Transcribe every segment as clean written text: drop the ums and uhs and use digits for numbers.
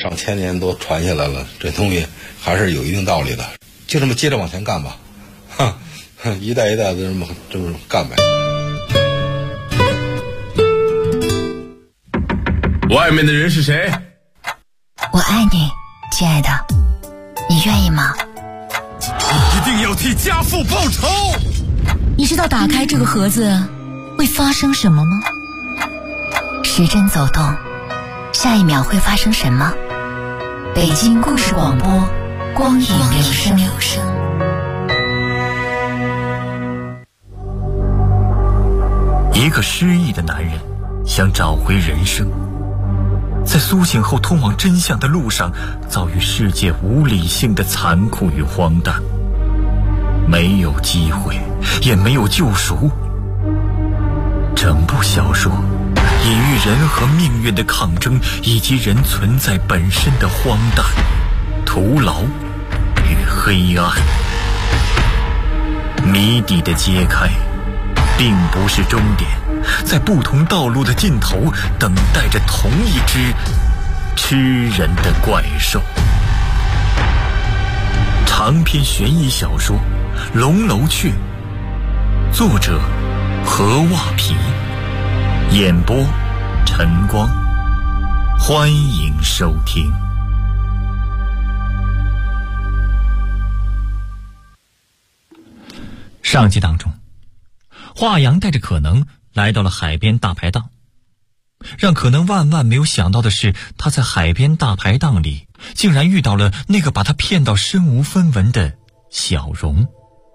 上千年都传下来了，这东西还是有一定道理的，就这么接着往前干吧，一代一代的这么干呗。 外面的人是谁？ 我爱你，亲爱的，你愿意吗？ 你一定要替家父报仇！ 你知道打开这个盒子会发生什么吗？时针走动，下一秒会发生什么？北京故事广播，光影留声。 一个失忆的男人想找回人生，在苏醒后通往真相的路上，遭遇世界无理性的残酷与荒诞，没有机会，也没有救赎。整部小说隐喻人和命运的抗争，以及人存在本身的荒诞、徒劳与黑暗。谜底的揭开并不是终点，在不同道路的尽头等待着同一只吃人的怪兽。长篇悬疑小说《龙楼雀》，作者何袜皮，演播晨光，欢迎收听。上集当中，华阳带着可能来到了海边大排档，让可能万万没有想到的是，他在海边大排档里竟然遇到了那个把他骗到身无分文的小荣。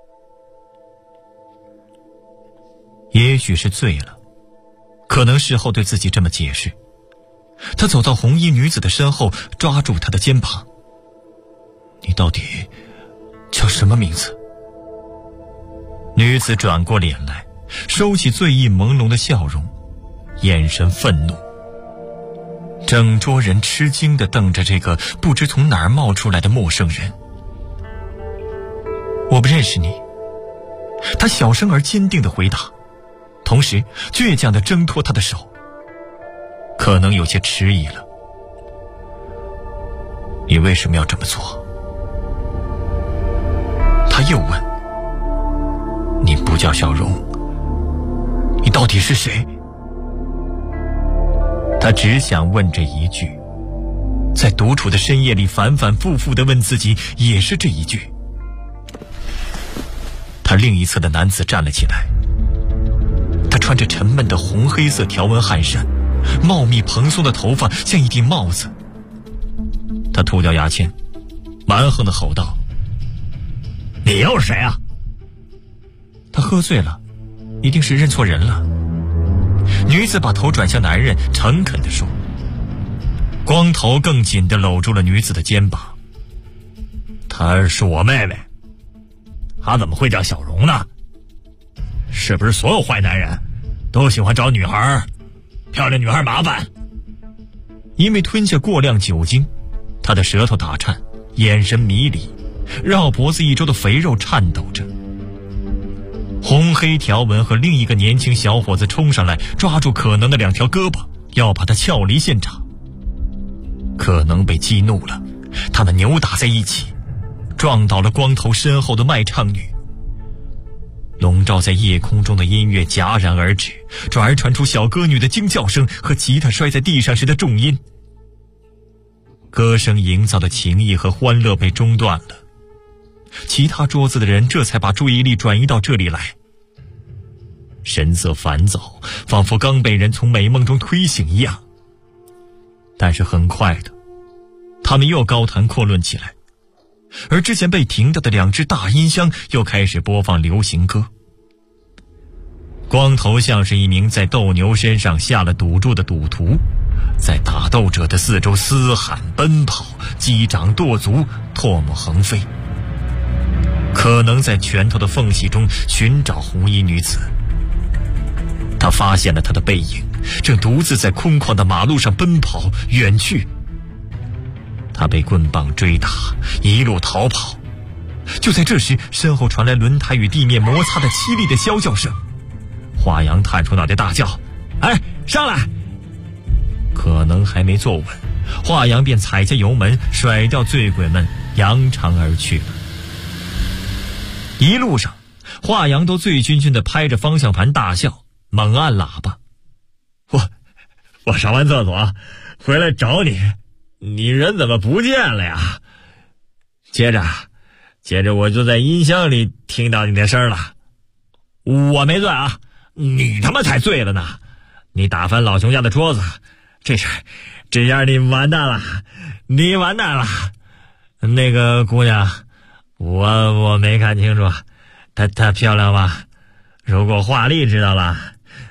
也许是醉了，可能事后对自己这么解释，他走到红衣女子的身后，抓住她的肩膀：“你到底叫什么名字？”女子转过脸来，收起醉意朦胧的笑容，眼神愤怒。整桌人吃惊地瞪着这个不知从哪儿冒出来的陌生人。“我不认识你。”他小声而坚定地回答，同时倔强地挣脱他的手，可能有些迟疑了。“你为什么要这么做？”他又问。“你不叫小荣，你到底是谁？”他只想问这一句，在独处的深夜里反反复复地问自己，也是这一句。他另一侧的男子站了起来，他穿着沉闷的红黑色条纹汗衫，茂密蓬松的头发像一顶帽子。他吐掉牙签，蛮横地吼道：“你又是谁啊？”他喝醉了，一定是认错人了。女子把头转向男人，诚恳地说，光头更紧地搂住了女子的肩膀。“她是我妹妹。”“她怎么会叫小荣呢？是不是所有坏男人都喜欢找漂亮女孩麻烦？”因为吞下过量酒精，他的舌头打颤，眼神迷离，绕脖子一周的肥肉颤抖着。红黑条纹和另一个年轻小伙子冲上来，抓住可能的两条胳膊，要把他撬离现场。可能被激怒了，他们扭打在一起，撞倒了光头身后的卖唱女。笼罩在夜空中的音乐戛然而止，转而传出小歌女的惊叫声和吉他摔在地上时的重音。歌声营造的情谊和欢乐被中断了，其他桌子的人这才把注意力转移到这里来，神色烦躁，仿佛刚被人从美梦中推醒一样。但是很快的，他们又高谈阔论起来，而之前被停掉的两只大音箱又开始播放流行歌。光头像是一名在斗牛身上下了赌注的赌徒，在打斗者的四周嘶喊奔跑，击掌跺足，唾沫横飞。可能在拳头的缝隙中寻找红衣女子，他发现了她的背影，正独自在空旷的马路上奔跑远去。他被棍棒追打，一路逃跑。就在这时，身后传来轮胎与地面摩擦的凄厉的啸叫声。华阳探出脑袋大叫：“哎，上来！”可能还没坐稳， 华阳便踩下油门，甩掉醉鬼们，扬长而去了。一路上，华阳都醉醺醺地拍着方向盘大笑，猛按喇叭。我上完厕所回来找你，你人怎么不见了呀？接着我就在音箱里听到你的声了。我没醉啊，你他妈才醉了呢！你打翻老熊家的桌子，这样你完蛋了，你完蛋了。那个姑娘，我没看清楚，她漂亮吗？如果华丽知道了，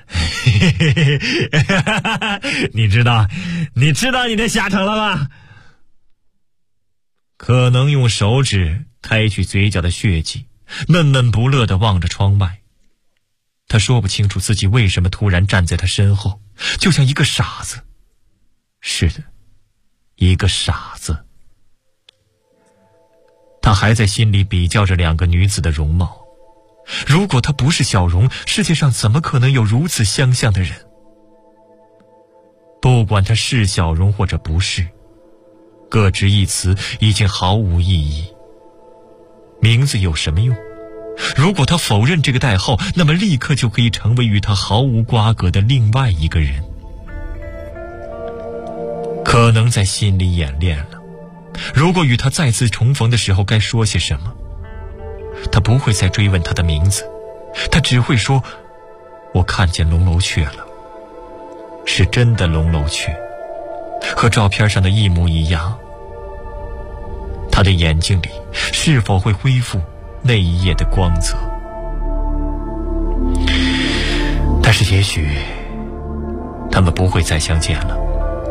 你知道你的下场了吗？可能用手指开去嘴角的血迹，闷闷不乐地望着窗外。他说不清楚自己为什么突然站在他身后，就像一个傻子。是的，一个傻子。他还在心里比较着两个女子的容貌。如果她不是小荣，世界上怎么可能有如此相像的人？不管她是小荣或者不是，各执一词已经毫无意义。名字有什么用？如果他否认这个代号，那么立刻就可以成为与他毫无瓜葛的另外一个人。可能在心里演练了，如果与他再次重逢的时候该说些什么。他不会再追问他的名字，他只会说，我看见龙楼雀了，是真的龙楼雀，和照片上的一模一样。他的眼睛里是否会恢复那一夜的光泽？但是也许他们不会再相见了。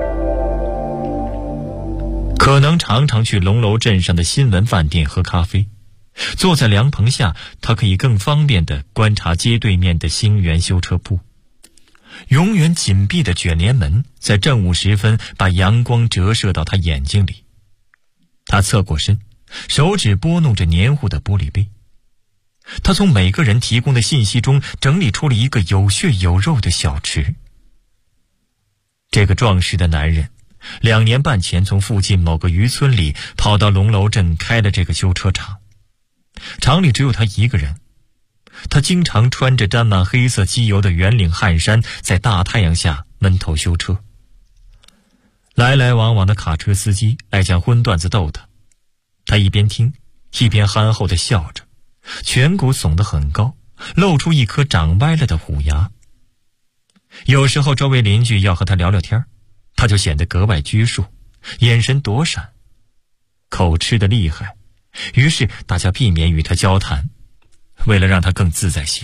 可能常常去龙楼镇上的新闻饭店喝咖啡，坐在凉棚下，他可以更方便地观察街对面的星源修车铺。永远紧闭的卷帘门在正午时分把阳光折射到他眼睛里。他侧过身，手指拨弄着黏糊的玻璃杯。他从每个人提供的信息中整理出了一个有血有肉的小池。这个壮实的男人2年半前从附近某个渔村里跑到龙楼镇开了这个修车厂，厂里只有他一个人。他经常穿着沾满黑色机油的圆领汗衫，在大太阳下闷头修车。来来往往的卡车司机爱将荤段子逗他，他一边听一边憨厚地笑着，颧骨耸得很高，露出一颗长歪了的虎牙。有时候周围邻居要和他聊聊天，他就显得格外拘束，眼神躲闪，口吃得厉害，于是大家避免与他交谈，为了让他更自在些。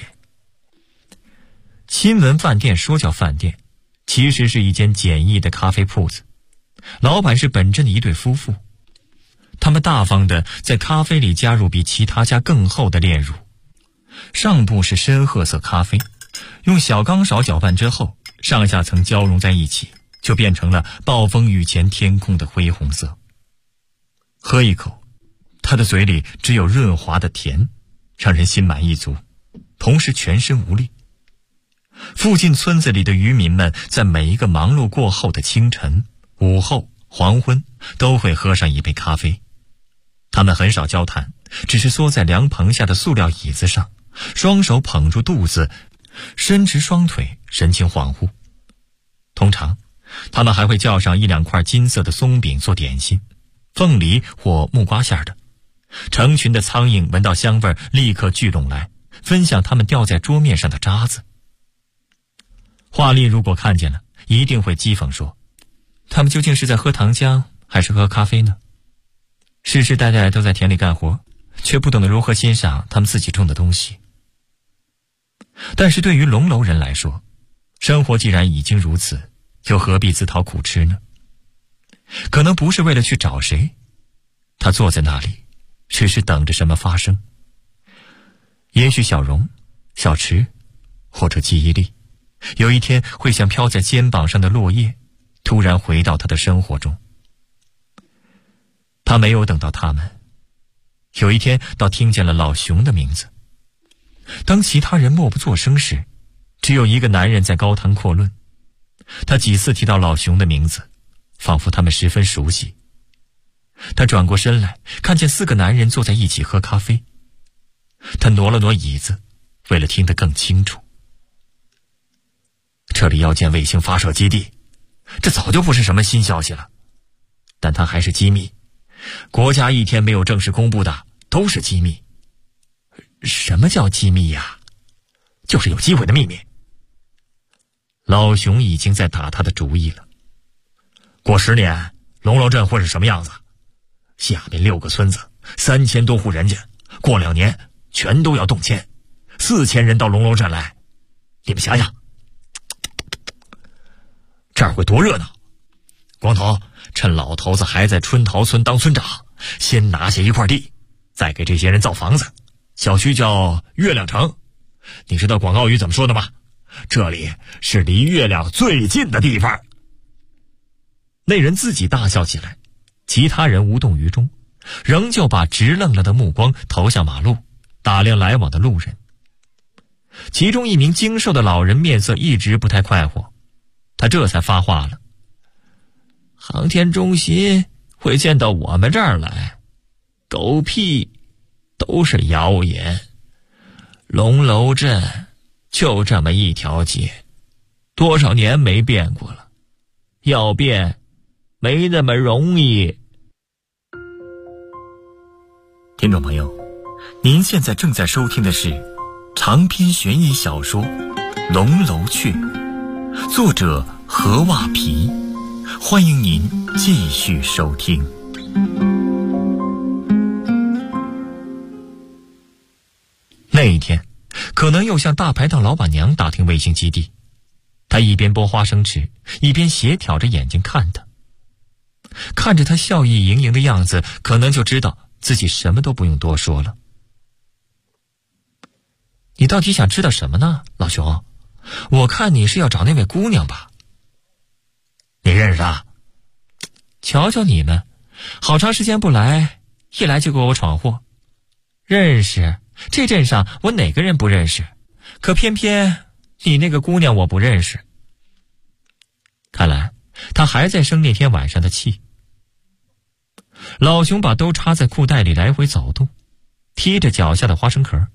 新闻饭店说叫饭店，其实是一间简易的咖啡铺子。老板是本镇的一对夫妇，他们大方地在咖啡里加入比其他家更厚的炼乳。上部是深褐色咖啡，用小钢勺搅拌之后，上下层交融在一起，就变成了暴风雨前天空的灰红色。喝一口，他的嘴里只有润滑的甜，让人心满意足，同时全身无力。附近村子里的渔民们在每一个忙碌过后的清晨、午后、黄昏都会喝上一杯咖啡。他们很少交谈，只是缩在凉棚下的塑料椅子上，双手捧住肚子，伸直双腿，神情恍惚。通常他们还会叫上1-2块金色的松饼做点心，凤梨或木瓜馅的。成群的苍蝇闻到香味立刻聚拢来，分享他们掉在桌面上的渣子。华丽如果看见了，一定会讥讽说，他们究竟是在喝糖浆还是喝咖啡呢？世世代代都在田里干活，却不懂得如何欣赏他们自己种的东西。但是对于龙楼人来说，生活既然已经如此，又何必自讨苦吃呢？可能不是为了去找谁，他坐在那里只是等着什么发生。也许小荣、小池或者记忆力，有一天会像飘在肩膀上的落叶，突然回到他的生活中。他没有等到他们，有一天倒听见了老熊的名字。当其他人默不作声时，只有一个男人在高谈阔论。他几次提到老熊的名字， 仿佛他们十分熟悉。他转过身来，看见4个男人坐在一起喝咖啡。他挪了挪椅子，为了听得更清楚。这里要建卫星发射基地，这早就不是什么新消息了，但它还是机密，国家一天没有正式公布的都是机密。什么叫机密呀？就是有机会的秘密。老熊已经在打他的主意了。过10年，龙楼镇会是什么样子？下面6个村子，3000多户人家，过2年全都要动迁，4000人到龙楼镇来，你们想想，这儿会多热闹！光头，趁老头子还在春桃村当村长，先拿下一块地，再给这些人造房子。小区叫月亮城，你知道广告语怎么说的吗？这里是离月亮最近的地方。那人自己大笑起来，其他人无动于衷，仍旧把直愣愣的目光投向马路，打量来往的路人。其中一名精瘦的老人面色一直不太快活，他这才发话了：航天中心会建到我们这儿来，狗屁，都是谣言。龙楼镇就这么一条街，多少年没变过了，要变没那么容易。听众朋友，您现在正在收听的是长篇悬疑小说《龙楼雀》，作者何袜皮，欢迎您继续收听。那一天，可能又向大排档老板娘打听卫星基地。他一边剥花生吃，一边斜挑着眼睛看他。看着他笑意盈盈的样子，可能就知道自己什么都不用多说了。你到底想知道什么呢，老熊？我看你是要找那位姑娘吧？你认识她？瞧瞧你们，好长时间不来，一来就给我闯祸。认识，这镇上我哪个人不认识？可偏偏你那个姑娘我不认识。看来他还在生那天晚上的气。老熊把兜插在裤袋里来回走动，踢着脚下的花生壳。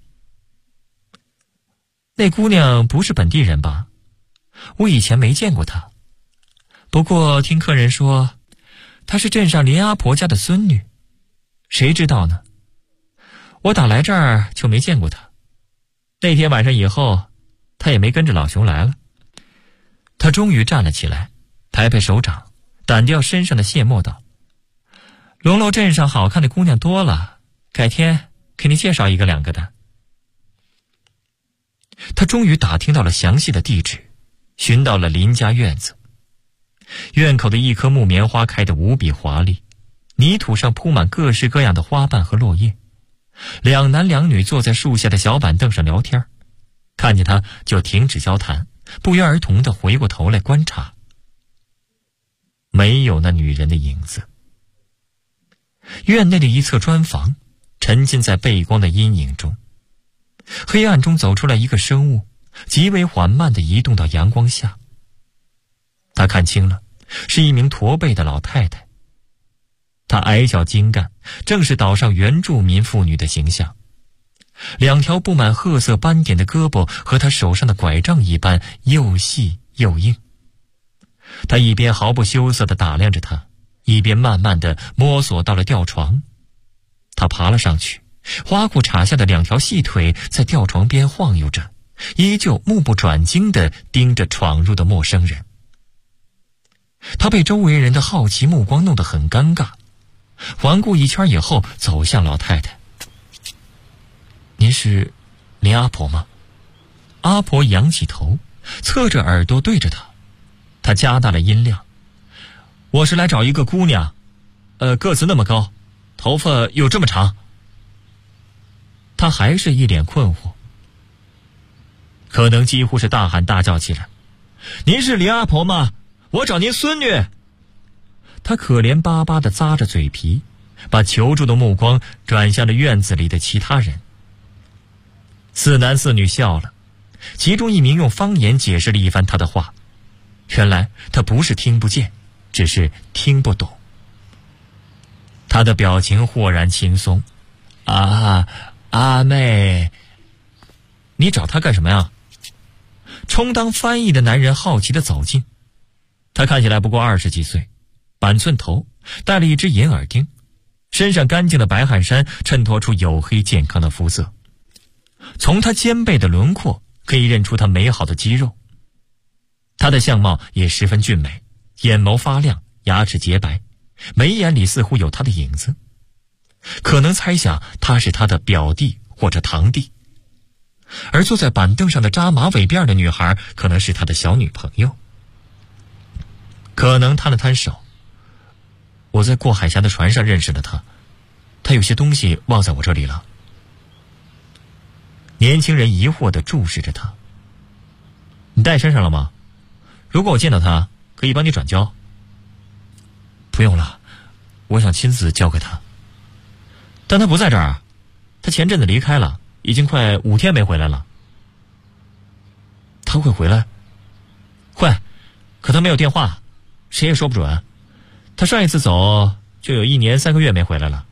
那姑娘不是本地人吧？我以前没见过她，不过听客人说她是镇上林阿婆家的孙女，谁知道呢？我打来这儿就没见过她。那天晚上以后，她也没跟着老熊来了。他终于站了起来，拍拍手掌，掸掉身上的屑末道：龙楼镇上好看的姑娘多了，改天给你介绍1个2个的。他终于打听到了详细的地址，寻到了林家院子。院口的一棵木棉花开得无比华丽，泥土上铺满各式各样的花瓣和落叶。2男2女坐在树下的小板凳上聊天，看见他就停止交谈，不约而同地回过头来观察。没有那女人的影子。院内的一侧砖房沉浸在背光的阴影中，黑暗中走出来一个生物，极为缓慢地移动到阳光下。他看清了，是一名驼背的老太太。她矮小精干，正是岛上原住民妇女的形象。2条布满褐色斑点的胳膊和她手上的拐杖一般又细又硬。他一边毫不羞涩地打量着她，一边慢慢地摸索到了吊床。他爬了上去，花裤衩下的2条细腿在吊床边晃悠着，依旧目不转睛地盯着闯入的陌生人。他被周围人的好奇目光弄得很尴尬，环顾一圈以后走向老太太。您是林阿婆吗？阿婆仰起头，侧着耳朵对着他。他加大了音量：我是来找一个姑娘，个子那么高，头发又这么长。他还是一脸困惑，可能几乎是大喊大叫起来：您是林阿婆吗？我找您孙女。他可怜巴巴地咂着嘴皮，把求助的目光转向了院子里的其他人。4男4女笑了，其中一名用方言解释了一番他的话。原来他不是听不见， 只是听不懂。他的表情豁然轻松。阿妹，你找他干什么呀？充当翻译的男人好奇地走近。他看起来不过20几岁，板寸头，戴了一只银耳钉，身上干净的白汗衫衬托出黝黑健康的肤色。从他肩背的轮廓可以认出他美好的肌肉。他的相貌也十分俊美，眼眸发亮，牙齿洁白，眉眼里似乎有他的影子。可能猜想他是他的表弟或者堂弟，而坐在板凳上的扎马尾辫的女孩可能是他的小女朋友。可能摊了摊手，我在过海峡的船上认识了他，他有些东西忘在我这里了。年轻人疑惑地注视着他。你带身上了吗？如果我见到他，可以帮你转交。不用了，我想亲自交给他。但他不在这儿啊，他前阵子离开了，已经快5天没回来了。他会回来？会，可他没有电话，谁也说不准。他上一次走就有1年3个月没回来了。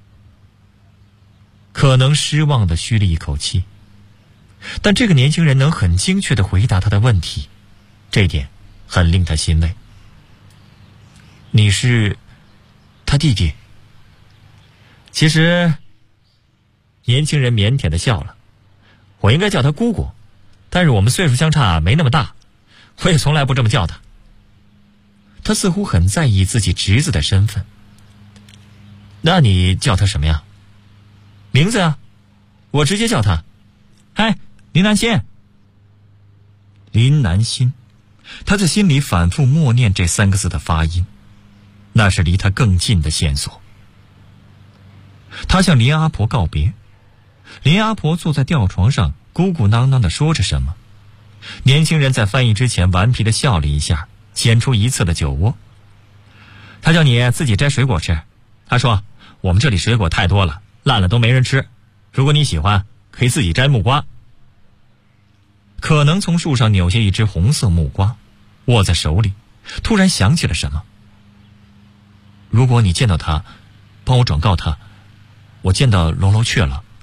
可能失望地吁了一口气，但这个年轻人能很精确地回答他的问题，这一点很令他欣慰。你是他弟弟？其实年轻人腼腆地笑了，我应该叫他姑姑，但是我们岁数相差没那么大，我也从来不这么叫他。他似乎很在意自己侄子的身份。那你叫他什么呀？名字啊，我直接叫他，嗨，林南心。林南心，他在心里反复默念这3个字的发音，那是离他更近的线索。他向林阿婆告别，林阿婆坐在吊床上咕咕囔囔地说着什么。年轻人在翻译之前顽皮地笑了一下，显出一侧的酒窝。他叫你自己摘水果吃，他说我们这里水果太多了，烂了都没人吃，如果你喜欢可以自己摘木瓜。可能从树上扭下一只红色木瓜，握在手里，突然想起了什么。如果你见到他，帮我转告他，我见到龙楼雀了。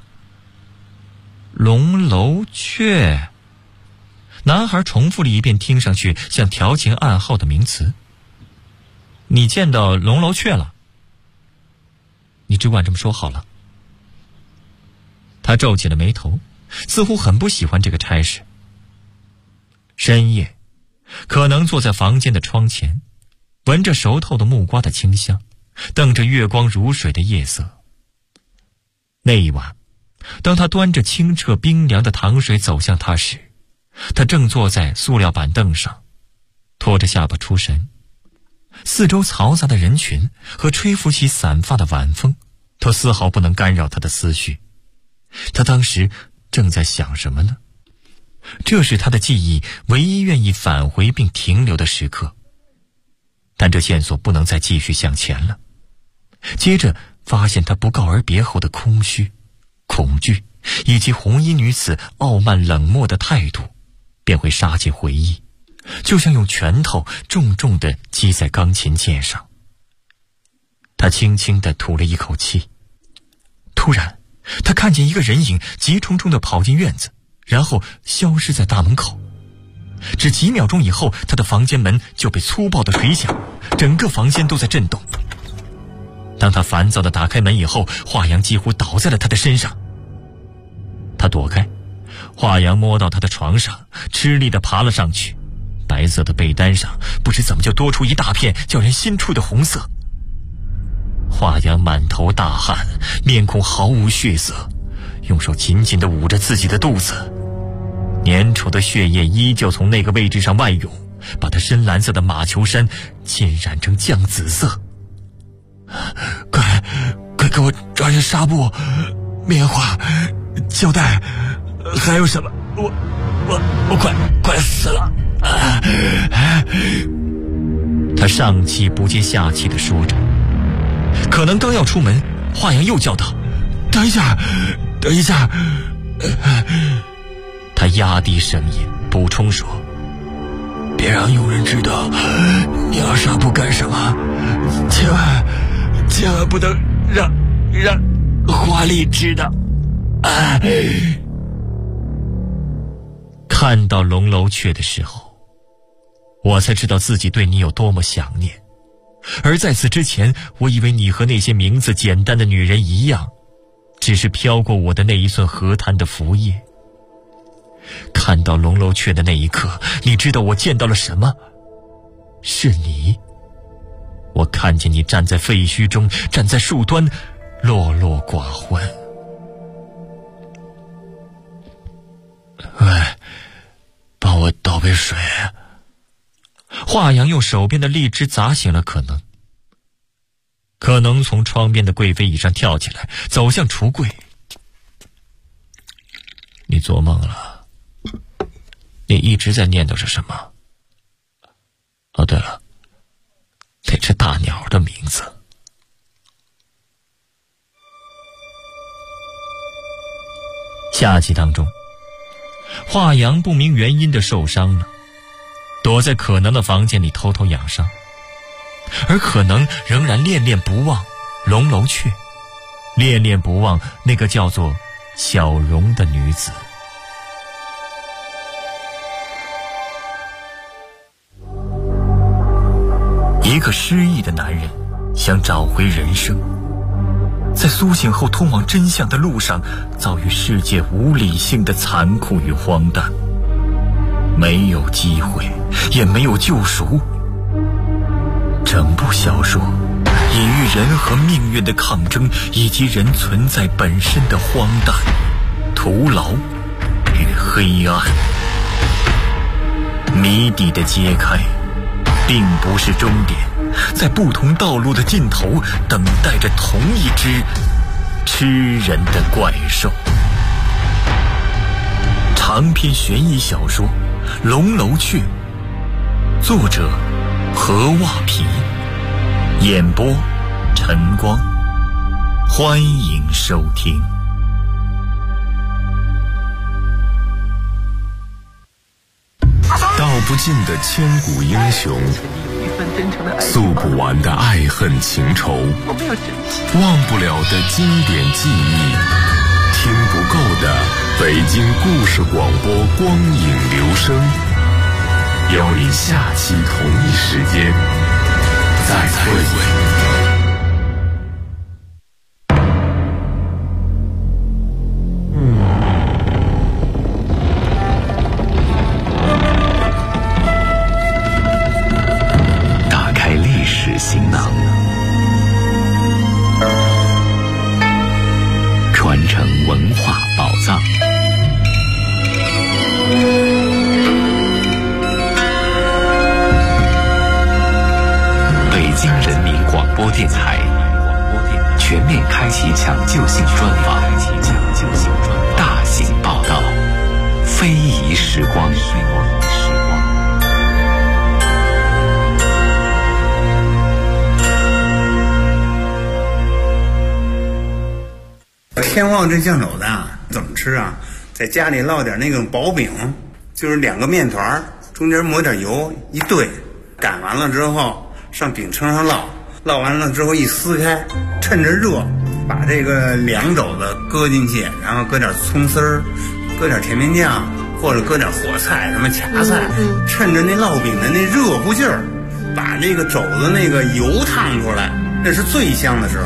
龙楼雀，男孩重复了一遍听上去像调情暗号的名词。你见到龙楼雀了？你只管这么说好了。他皱起了眉头，似乎很不喜欢这个差事。深夜，可能坐在房间的窗前，闻着熟透的木瓜的清香，瞪着月光如水的夜色。那一晚，当他端着清澈冰凉的糖水走向他时，他正坐在塑料板凳上，拖着下巴出神。四周嘈杂的人群和吹拂起散发的晚风，都丝毫不能干扰他的思绪。他当时正在想什么呢？这是他的记忆唯一愿意返回并停留的时刻。但这线索不能再继续向前了。接着发现他不告而别后的空虚、恐惧，以及红衣女子傲慢冷漠的态度，便会杀进回忆，就像用拳头重重地击在钢琴键上。他轻轻地吐了一口气。突然他看见一个人影急冲冲地跑进院子，然后消失在大门口。只几秒钟以后，他的房间门就被粗暴地捶响，整个房间都在震动。当他烦躁地打开门以后，华阳几乎倒在了他的身上。他躲开，华阳摸到他的床上，吃力地爬了上去。白色的被单上不知怎么就多出一大片叫人心怵的红色。华阳满头大汗，面孔毫无血色，用手紧紧地捂着自己的肚子。粘稠的血液依旧从那个位置上外涌，把他深蓝色的马球衫浸染成酱紫色。快给我抓些纱布、棉花、胶带，还有什么？我快死了！他上气不接下气地说着。可能刚要出门，华阳又叫道：“等一下！”他压低声音补充说：“ 别让佣人知道你要纱布干什么，千万不能让华丽知道。看到龙楼雀的时候，我才知道自己对你有多么想念。而在此之前，我以为你和那些名字简单的女人一样，只是飘过我的那一寸河滩的浮叶。看到龙楼雀的那一刻，你知道我见到了什么？是你。我看见你站在废墟中，站在树端，落落寡欢。喂，帮我倒杯水。华阳用手边的荔枝砸醒了可能从窗边的贵妃椅上跳起来，走向橱柜。你做梦了？你一直在念叨着什么？哦，对了，那只大鸟的名字。下集当中，华阳不明原因的受伤了，躲在可能的房间里偷偷养伤，而可能仍然恋恋不忘龙楼雀，恋恋不忘那个叫做小荣的女子。一个失忆的男人想找回人生，在苏醒后通往真相的路上，遭遇世界无理性的残酷与荒诞，没有机会，也没有救赎。整部小说隐喻人和命运的抗争，以及人存在本身的荒诞、徒劳与黑暗。谜底的揭开并不是终点，在不同道路的尽头，等待着同一只吃人的怪兽。长篇悬疑小说《龙楼雀》，作者何袜皮，演播晨光。欢迎收听。 道不尽的千古英雄，诉不完的爱恨情仇，忘不了的经典记忆，听不够的北京故事广播光影留声。邀你下期同一时间再会。行囊，传承文化宝藏。北京人民广播电台全面开启抢救性专访，大型报道，非遗时光。 天旺这酱肘子啊，怎么吃啊？在家里烙点那种薄饼，就是2个面团，中间抹点油一兑，擀完了之后上饼铛上烙，烙完了之后一撕开，趁着热把这个凉肘子搁进去，然后搁点葱丝儿，搁点甜面酱，或者搁点火菜什么掐菜，趁着那烙饼的那热乎劲儿，把这个肘子那个油烫出来，那是最香的时候。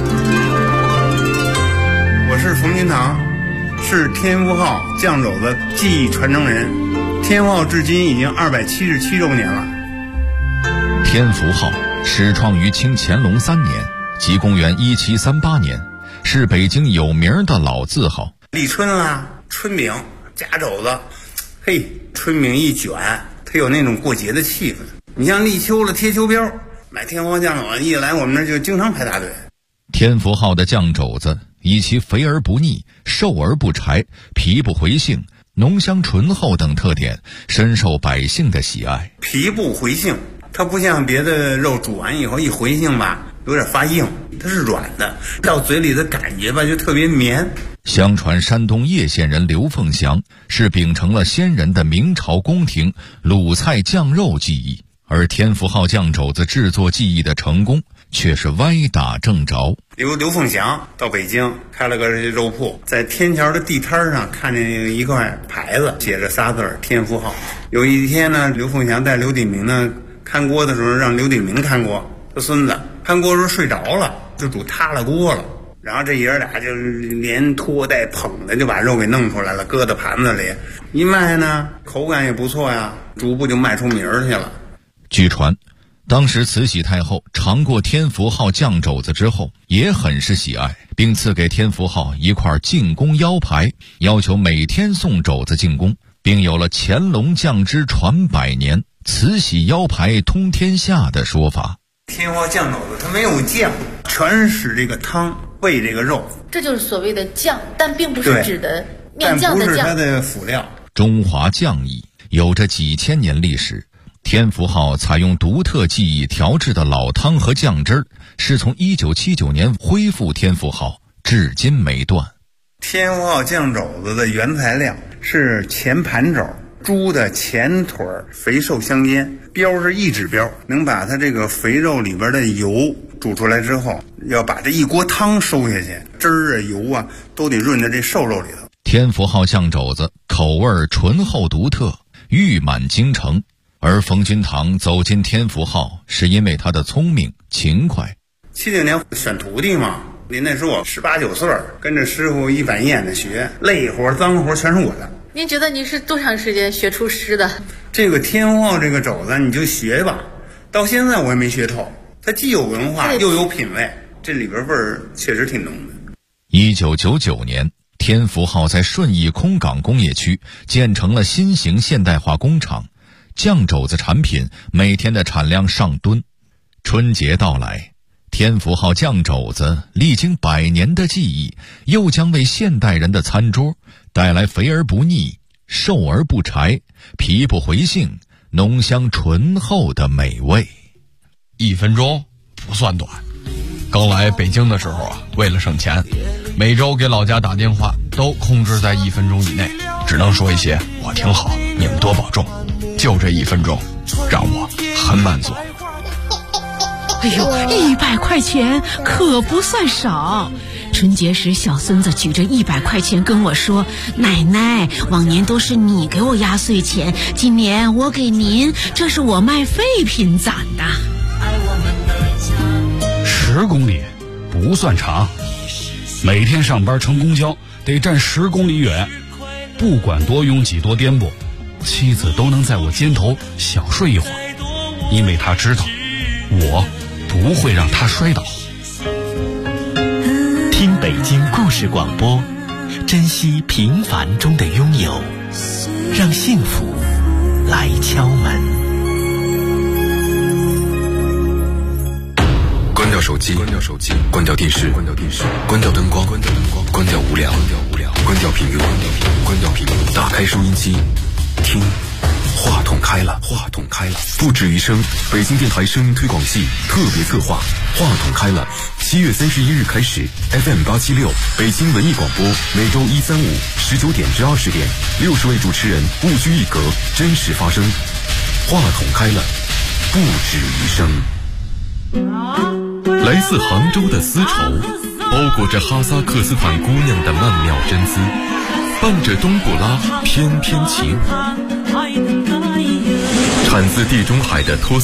我是冯金堂，是天福号酱肘子技艺传承人。天福号至今已经277周年了。 天福号始创于清乾隆3年，即公元1738年，是北京有名的老字号。 立春啊，春饼夹肘子，嘿，春饼一卷，它有那种过节的气氛。你像立秋了贴秋膘，买天福号酱肘子一来，我们那就经常排大队。 天福号的酱肘子以其肥而不腻、瘦而不柴、皮不回性、浓香醇厚等特点，深受百姓的喜爱。 皮不回性，它不像别的肉煮完以后一回性吧，有点发硬， 它是软的，到嘴里的感觉吧就特别绵。 相传山东叶县人刘凤祥是秉承了先人的明朝宫廷卤菜酱肉技艺，而天福号酱肘子制作技艺的成功却是歪打正着。 刘凤祥到北京开了个肉铺，在天桥的地摊上看见一块牌子，写着仨字天福号。有一天呢，刘凤祥带刘鼎明呢看锅的时候，让刘鼎明看锅，他孙子看锅时候睡着了，就煮塌了锅了。然后这爷俩就连拖带捧的就把肉给弄出来了，搁到盘子里一卖呢，口感也不错呀，逐步就卖出名儿去了。 据传当时慈禧太后尝过天福号酱肘子之后也很是喜爱，并赐给天福号一块进宫腰牌，要求每天送肘子进宫，并有了乾隆酱汁传百年，慈禧腰牌通天下的说法。 天福号酱肘子它没有酱，全是这个汤喂这个肉， 这就是所谓的酱，但并不是指的面酱的酱， 但不是它的辅料。 中华酱艺有着几千年历史，天福号采用独特技艺调制的老汤和酱汁儿，是从1979年恢复天福号至今没断。 天福号酱肘子的原材料是前盘肘，猪的前腿肥瘦相间，标是1指标，能把它这个肥肉里边的油煮出来之后，要把这一锅汤收下去，汁儿啊油啊都得润在这瘦肉里头。 天福号酱肘子口味醇厚独特，誉满京城，而冯君堂走进天福号是因为他的聪明勤快。 79年选徒弟嘛，您那时候我18、19岁，跟着师傅一板一眼的学，累活脏活全是我的。 您觉得您是多长时间学出师的？ 这个天福号这个肘子你就学吧，到现在我也没学透。它既有文化又有品味，这里边味儿确实挺浓的。 1999年，天福号在顺义空港工业区建成了新型现代化工厂，酱肘子产品每天的产量上吨。春节到来，天福号酱肘子历经100年的技艺，又将为现代人的餐桌带来肥而不腻、瘦而不柴、皮不回性、浓香醇厚的美味。 1分钟不算短。刚来北京的时候啊，为了省钱，每周给老家打电话都控制在1分钟以内，只能说一些我挺好，你们多保重。就这1分钟，让我很满足。 哎呦，100块钱可不算少。春节时，小孙子举着100块钱跟我说：“奶奶，往年都是你给我压岁钱，今年我给您，这是我卖废品攒的。 ”10公里不算长，每天上班乘公交得站10公里远，不管多拥挤多颠簸，妻子都能在我肩头小睡一会儿，因为她知道我不会让她摔倒。 听北京故事广播，珍惜平凡中的拥有，让幸福来敲门。 关掉手机，关掉手机，关掉电视，关掉电视，关掉灯光，关掉灯光，关掉无聊，关掉无聊，关掉屏幕，关掉屏幕，关掉屏幕，打开收音机，听，话筒开了，话筒开了，不止于声，北京电台声音推广系特别策划，话筒开了，7月31日开始 ，FM 876北京文艺广播，每周1、3、5 19点至20点，60位主持人不拘一格，真实发声，话筒开了，不止于声。来自杭州的丝绸，包裹着哈萨克斯坦姑娘的曼妙真姿，伴着冬不拉翩翩起舞。产自地中海的托